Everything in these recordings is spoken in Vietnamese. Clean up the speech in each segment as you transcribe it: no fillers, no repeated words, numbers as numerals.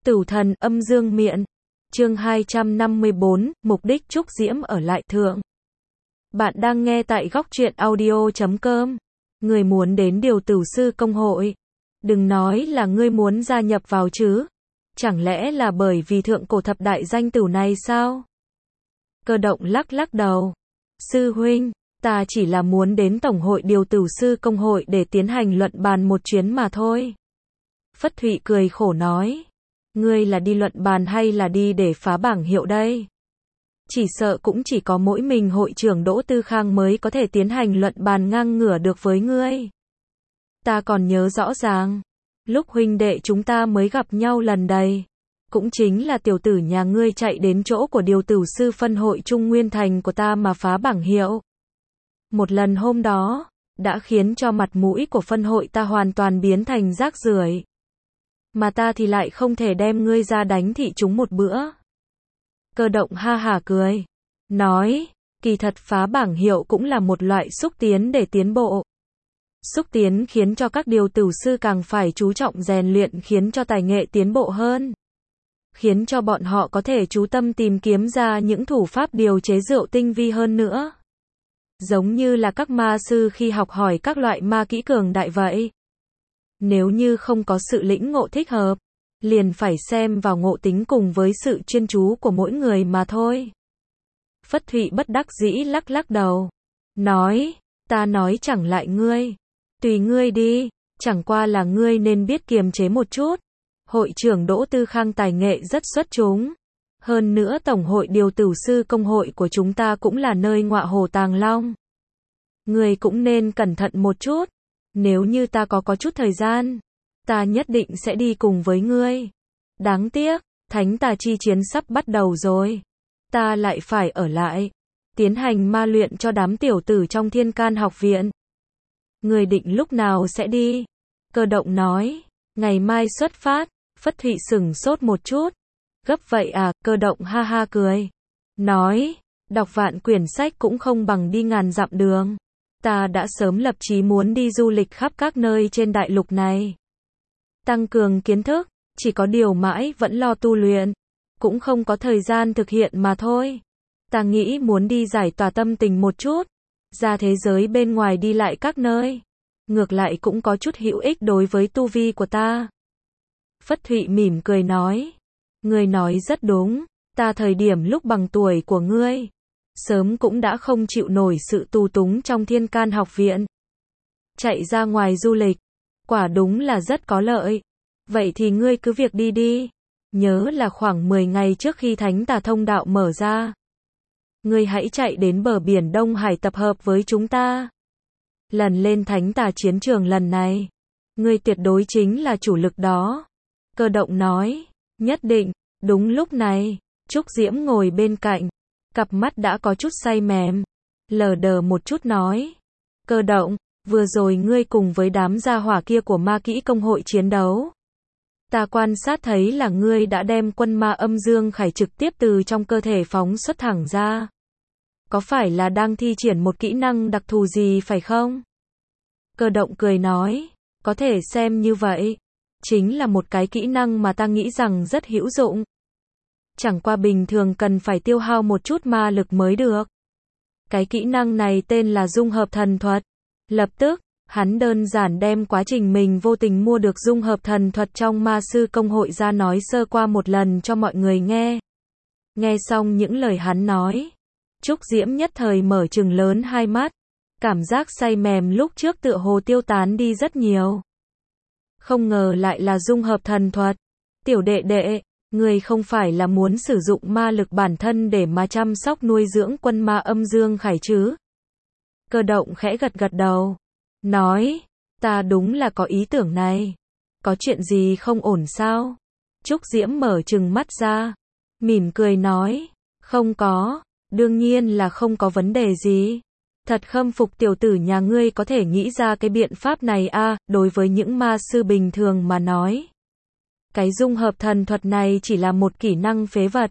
Tử thần âm dương miện. Chương 254, mục đích Trúc Diễm ở lại thượng. Bạn đang nghe tại góc truyện audio.com. Người muốn đến điều tử sư công hội. Đừng nói là ngươi muốn gia nhập vào chứ. Chẳng lẽ là bởi vì thượng cổ thập đại danh tử này sao? Cơ động lắc lắc đầu. Sư huynh, ta chỉ là muốn đến tổng hội điều tử sư công hội để tiến hành luận bàn một chuyến mà thôi. Phất Thụy cười khổ nói. Ngươi là đi luận bàn hay là đi để phá bảng hiệu đây? Chỉ sợ cũng chỉ có mỗi mình hội trưởng Đỗ Tư Khang mới có thể tiến hành luận bàn ngang ngửa được với ngươi. Ta còn nhớ rõ ràng, lúc huynh đệ chúng ta mới gặp nhau lần đây, cũng chính là tiểu tử nhà ngươi chạy đến chỗ của điều tử sư phân hội Trung Nguyên Thành của ta mà phá bảng hiệu. Một lần hôm đó, đã khiến cho mặt mũi của phân hội ta hoàn toàn biến thành rác rưởi. Mà ta thì lại không thể đem ngươi ra đánh thị chúng một bữa. Cơ động ha hả cười. Nói, kỳ thật phá bảng hiệu cũng là một loại xúc tiến để tiến bộ. Xúc tiến khiến cho các điều tử sư càng phải chú trọng rèn luyện khiến cho tài nghệ tiến bộ hơn. Khiến cho bọn họ có thể chú tâm tìm kiếm ra những thủ pháp điều chế rượu tinh vi hơn nữa. Giống như là các ma sư khi học hỏi các loại ma kỹ cường đại vậy. Nếu như không có sự lĩnh ngộ thích hợp, liền phải xem vào ngộ tính cùng với sự chuyên chú của mỗi người mà thôi. Phất Thụy bất đắc dĩ lắc lắc đầu. Nói, ta nói chẳng lại ngươi. Tùy ngươi đi, chẳng qua là ngươi nên biết kiềm chế một chút. Hội trưởng Đỗ Tư Khang tài nghệ rất xuất chúng. Hơn nữa Tổng hội điều tử sư công hội của chúng ta cũng là nơi ngọa hổ tàng long. Ngươi cũng nên cẩn thận một chút. Nếu như ta có chút thời gian, ta nhất định sẽ đi cùng với ngươi. Đáng tiếc, thánh tà chi chiến sắp bắt đầu rồi. Ta lại phải ở lại, tiến hành ma luyện cho đám tiểu tử trong Thiên Can học viện. Ngươi định lúc nào sẽ đi? Cơ động nói, ngày mai xuất phát. Phất Thụy sửng sốt một chút. Gấp vậy à? Cơ động ha ha cười. Nói, đọc vạn quyển sách cũng không bằng đi ngàn dặm đường. Ta đã sớm lập chí muốn đi du lịch khắp các nơi trên đại lục này. Tăng cường kiến thức, chỉ có điều mãi vẫn lo tu luyện. Cũng không có thời gian thực hiện mà thôi. Ta nghĩ muốn đi giải tỏa tâm tình một chút. Ra thế giới bên ngoài đi lại các nơi. Ngược lại cũng có chút hữu ích đối với tu vi của ta. Phất Thụy mỉm cười nói. Ngươi nói rất đúng. Ta thời điểm lúc bằng tuổi của ngươi, sớm cũng đã không chịu nổi sự tù túng trong Thiên Can học viện. Chạy ra ngoài du lịch, quả đúng là rất có lợi. Vậy thì ngươi cứ việc đi đi. Nhớ là khoảng 10 ngày trước khi Thánh Tà thông đạo mở ra, ngươi hãy chạy đến bờ biển Đông Hải tập hợp với chúng ta. Lần lên Thánh Tà chiến trường lần này, ngươi tuyệt đối chính là chủ lực đó. Cơ động nói, nhất định. Đúng lúc này, Trúc Diễm ngồi bên cạnh, cặp mắt đã có chút say mềm, lờ đờ một chút nói. Cơ động, vừa rồi ngươi cùng với đám gia hỏa kia của ma kỹ công hội chiến đấu. Ta quan sát thấy là ngươi đã đem quân ma âm dương khải trực tiếp từ trong cơ thể phóng xuất thẳng ra. Có phải là đang thi triển một kỹ năng đặc thù gì phải không? Cơ động cười nói, có thể xem như vậy. Chính là một cái kỹ năng mà ta nghĩ rằng rất hữu dụng. Chẳng qua bình thường cần phải tiêu hao một chút ma lực mới được. Cái kỹ năng này tên là dung hợp thần thuật. Lập tức, hắn đơn giản đem quá trình mình vô tình mua được dung hợp thần thuật trong ma sư công hội ra nói sơ qua một lần cho mọi người nghe. Nghe xong những lời hắn nói, Trúc Diễm nhất thời mở trừng lớn hai mắt. Cảm giác say mềm lúc trước tựa hồ tiêu tán đi rất nhiều. Không ngờ lại là dung hợp thần thuật. Tiểu đệ đệ, ngươi không phải là muốn sử dụng ma lực bản thân để mà chăm sóc nuôi dưỡng quân ma âm dương khải chứ? Cơ động khẽ gật gật đầu. Nói, ta đúng là có ý tưởng này. Có chuyện gì không ổn sao? Trúc Diễm mở trừng mắt ra. Mỉm cười nói, không có, đương nhiên là không có vấn đề gì. Thật khâm phục tiểu tử nhà ngươi có thể nghĩ ra cái biện pháp này a. Đối với những ma sư bình thường mà nói, cái dung hợp thần thuật này chỉ là một kỹ năng phế vật.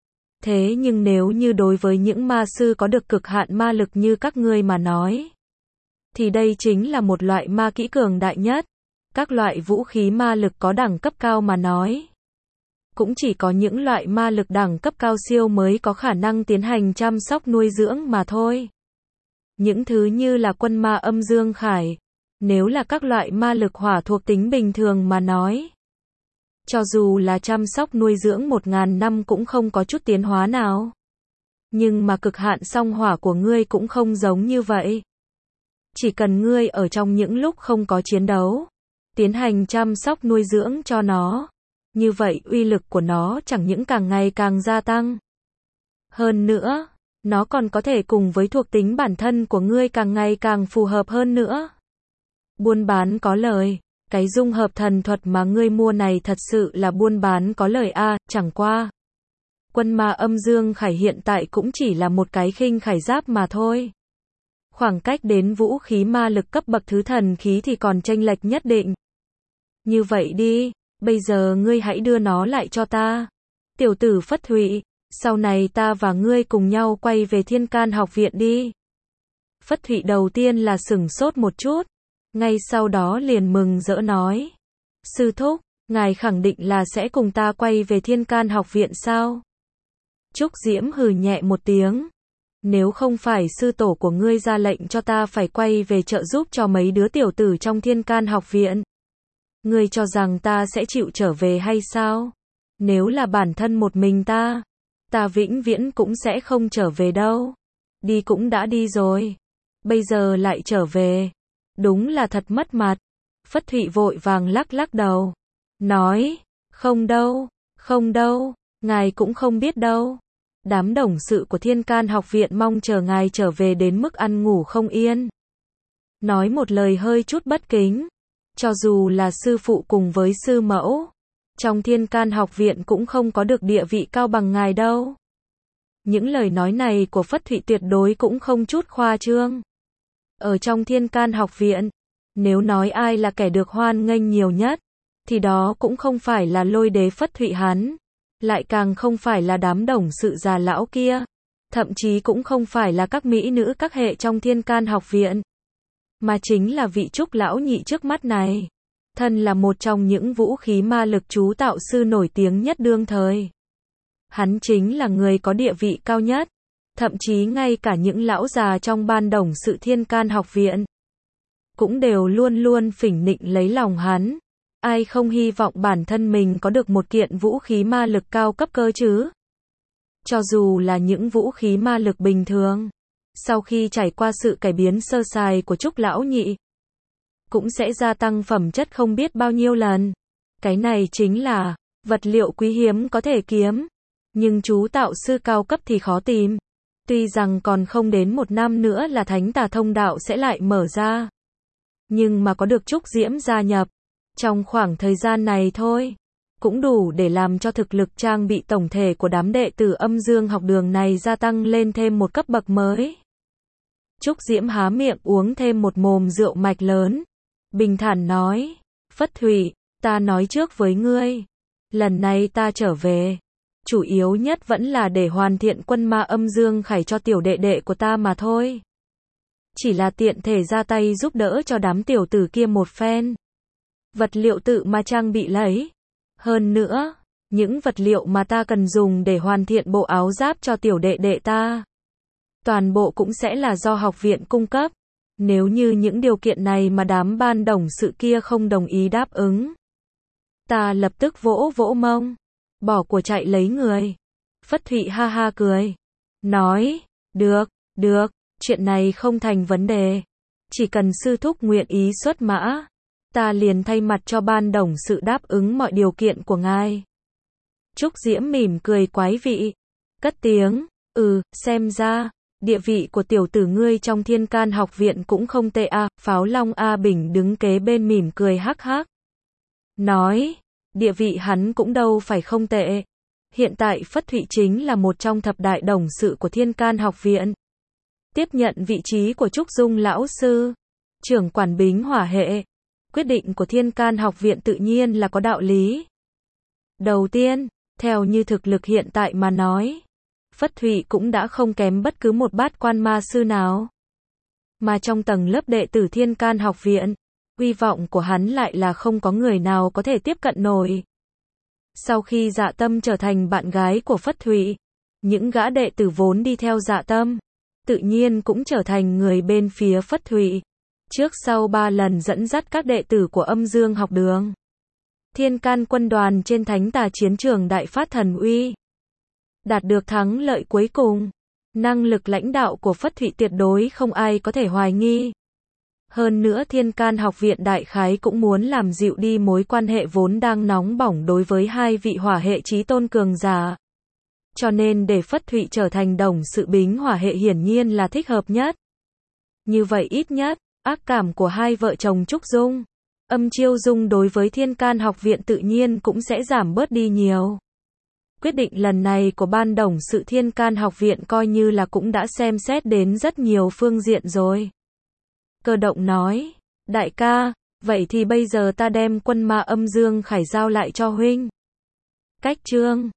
Thế nhưng nếu như đối với những ma sư có được cực hạn ma lực như các ngươi mà nói, thì đây chính là một loại ma kỹ cường đại nhất. Các loại vũ khí ma lực có đẳng cấp cao mà nói, cũng chỉ có những loại ma lực đẳng cấp cao siêu mới có khả năng tiến hành chăm sóc nuôi dưỡng mà thôi. Những thứ như là quân ma âm dương khải, nếu là các loại ma lực hỏa thuộc tính bình thường mà nói, cho dù là chăm sóc nuôi dưỡng 1000 năm cũng không có chút tiến hóa nào. Nhưng mà cực hạn song hỏa của ngươi cũng không giống như vậy. Chỉ cần ngươi ở trong những lúc không có chiến đấu, tiến hành chăm sóc nuôi dưỡng cho nó, như vậy uy lực của nó chẳng những càng ngày càng gia tăng. Hơn nữa, nó còn có thể cùng với thuộc tính bản thân của ngươi càng ngày càng phù hợp hơn nữa. Buôn bán có lời, cái dung hợp thần thuật mà ngươi mua này thật sự là buôn bán có lời a, chẳng qua. Quân ma âm dương khải hiện tại cũng chỉ là một cái khinh khải giáp mà thôi. Khoảng cách đến vũ khí ma lực cấp bậc thứ thần khí thì còn chênh lệch nhất định. Như vậy đi, bây giờ ngươi hãy đưa nó lại cho ta. Tiểu tử Phất Thụy, sau này ta và ngươi cùng nhau quay về Thiên Can học viện đi. Phất Thụy đầu tiên là sửng sốt một chút, ngay sau đó liền mừng rỡ nói. Sư thúc, ngài khẳng định là sẽ cùng ta quay về Thiên Can học viện sao? Trúc Diễm hừ nhẹ một tiếng. Nếu không phải sư tổ của ngươi ra lệnh cho ta phải quay về trợ giúp cho mấy đứa tiểu tử trong Thiên Can học viện, ngươi cho rằng ta sẽ chịu trở về hay sao? Nếu là bản thân một mình ta vĩnh viễn cũng sẽ không trở về đâu. Đi cũng đã đi rồi, bây giờ lại trở về, đúng là thật mất mặt. Phất Thụy vội vàng lắc lắc đầu, nói, không đâu, ngài cũng không biết đâu. Đám đồng sự của Thiên Can học viện mong chờ ngài trở về đến mức ăn ngủ không yên. Nói một lời hơi chút bất kính, cho dù là sư phụ cùng với sư mẫu, trong Thiên Can học viện cũng không có được địa vị cao bằng ngài đâu. Những lời nói này của Phất Thụy tuyệt đối cũng không chút khoa trương. Ở trong Thiên Can học viện, nếu nói ai là kẻ được hoan nghênh nhiều nhất, thì đó cũng không phải là Lôi Đế Phất Thụy hắn, lại càng không phải là đám đồng sự già lão kia, thậm chí cũng không phải là các mỹ nữ các hệ trong Thiên Can học viện, mà chính là vị Trúc lão nhị trước mắt này. Thân là một trong những vũ khí ma lực chú tạo sư nổi tiếng nhất đương thời. Hắn chính là người có địa vị cao nhất, thậm chí ngay cả những lão già trong ban đồng sự Thiên Can học viện cũng đều luôn luôn phỉnh nịnh lấy lòng hắn. Ai không hy vọng bản thân mình có được một kiện vũ khí ma lực cao cấp cơ chứ? Cho dù là những vũ khí ma lực bình thường, sau khi trải qua sự cải biến sơ sài của Trúc lão nhị, cũng sẽ gia tăng phẩm chất không biết bao nhiêu lần. Cái này chính là vật liệu quý hiếm có thể kiếm, nhưng chú tạo sư cao cấp thì khó tìm. Tuy rằng còn không đến 1 năm nữa là Thánh Tà thông đạo sẽ lại mở ra, nhưng mà có được Trúc Diễm gia nhập, trong khoảng thời gian này thôi, cũng đủ để làm cho thực lực trang bị tổng thể của đám đệ tử âm dương học đường này gia tăng lên thêm một cấp bậc mới. Trúc Diễm há miệng uống thêm một mồm rượu mạch lớn, bình thản nói, Phất Thụy, ta nói trước với ngươi, lần này ta trở về, chủ yếu nhất vẫn là để hoàn thiện quân ma âm dương khải cho tiểu đệ đệ của ta mà thôi. Chỉ là tiện thể ra tay giúp đỡ cho đám tiểu tử kia một phen. Vật liệu tự mà trang bị lấy. Hơn nữa, những vật liệu mà ta cần dùng để hoàn thiện bộ áo giáp cho tiểu đệ đệ ta, toàn bộ cũng sẽ là do học viện cung cấp. Nếu như những điều kiện này mà đám ban đồng sự kia không đồng ý đáp ứng, ta lập tức vỗ vỗ mông, bỏ của chạy lấy người. Phất Thụy ha ha cười, nói, được, chuyện này không thành vấn đề. Chỉ cần sư thúc nguyện ý xuất mã, ta liền thay mặt cho ban đồng sự đáp ứng mọi điều kiện của ngài. Trúc Diễm mỉm cười quái vị, cất tiếng, xem ra, địa vị của tiểu tử ngươi trong Thiên Can học viện cũng không tệ a. Pháo Long A Bình đứng kế bên mỉm cười hắc hắc, nói, địa vị hắn cũng đâu phải không tệ. Hiện tại Phất Thụy chính là một trong thập đại đồng sự của Thiên Can học viện, tiếp nhận vị trí của Trúc Dung lão sư, trưởng quản bính hỏa hệ. Quyết định của Thiên Can học viện tự nhiên là có đạo lý. Đầu tiên, theo như thực lực hiện tại mà nói, Phất Thụy cũng đã không kém bất cứ một bát quan ma sư nào. Mà trong tầng lớp đệ tử Thiên Can học viện, uy vọng của hắn lại là không có người nào có thể tiếp cận nổi. Sau khi Dạ Tâm trở thành bạn gái của Phất Thụy, những gã đệ tử vốn đi theo Dạ Tâm, tự nhiên cũng trở thành người bên phía Phất Thụy. Trước sau 3 lần dẫn dắt các đệ tử của Âm Dương học đường, Thiên Can quân đoàn trên Thánh Tà chiến trường đại phát thần uy, đạt được thắng lợi cuối cùng. Năng lực lãnh đạo của Phất Thụy tuyệt đối không ai có thể hoài nghi. Hơn nữa Thiên Can học viện đại khái cũng muốn làm dịu đi mối quan hệ vốn đang nóng bỏng đối với hai vị hỏa hệ chí tôn cường giả. Cho nên để Phất Thụy trở thành đồng sự bính hỏa hệ hiển nhiên là thích hợp nhất. Như vậy ít nhất, ác cảm của hai vợ chồng Trúc Dung, Âm Chiêu Dung đối với Thiên Can học viện tự nhiên cũng sẽ giảm bớt đi nhiều. Quyết định lần này của ban đồng sự Thiên Can học viện coi như là cũng đã xem xét đến rất nhiều phương diện rồi. Cơ Động nói, đại ca, vậy thì bây giờ ta đem quân ma Âm Dương Khải giao lại cho huynh. Cách chương